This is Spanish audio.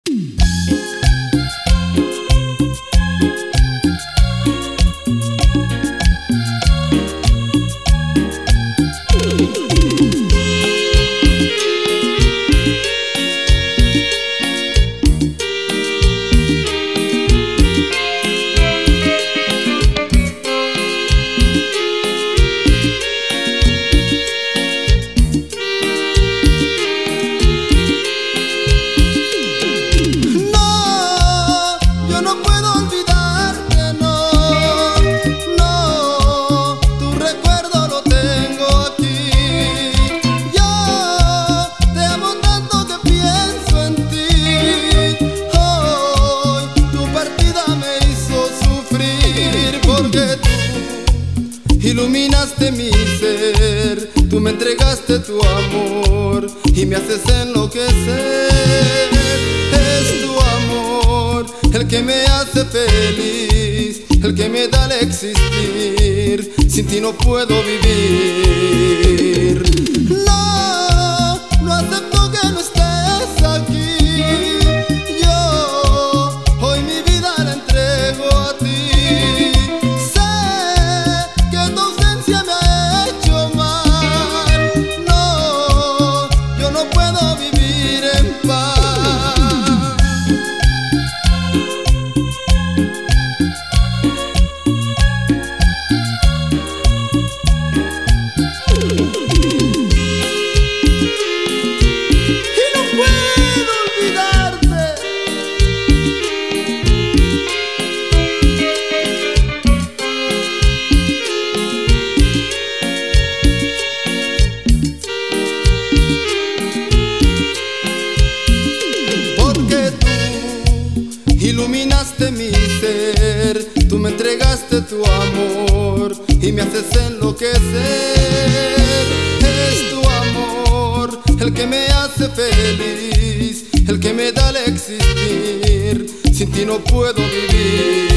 Iluminaste mi ser, tú me entregaste tu amor y me haces enloquecer. Es tu amor el que me hace feliz, el que me da el existir. Sin ti no puedo vivir. No, no acepto que no estés aquí. Yo hoy mi vida la entrego a ti. Iluminaste mi ser, tú me entregaste tu amor y me haces enloquecer. Es tu amor el que me hace feliz, el que me da el existir. Sin ti no puedo vivir.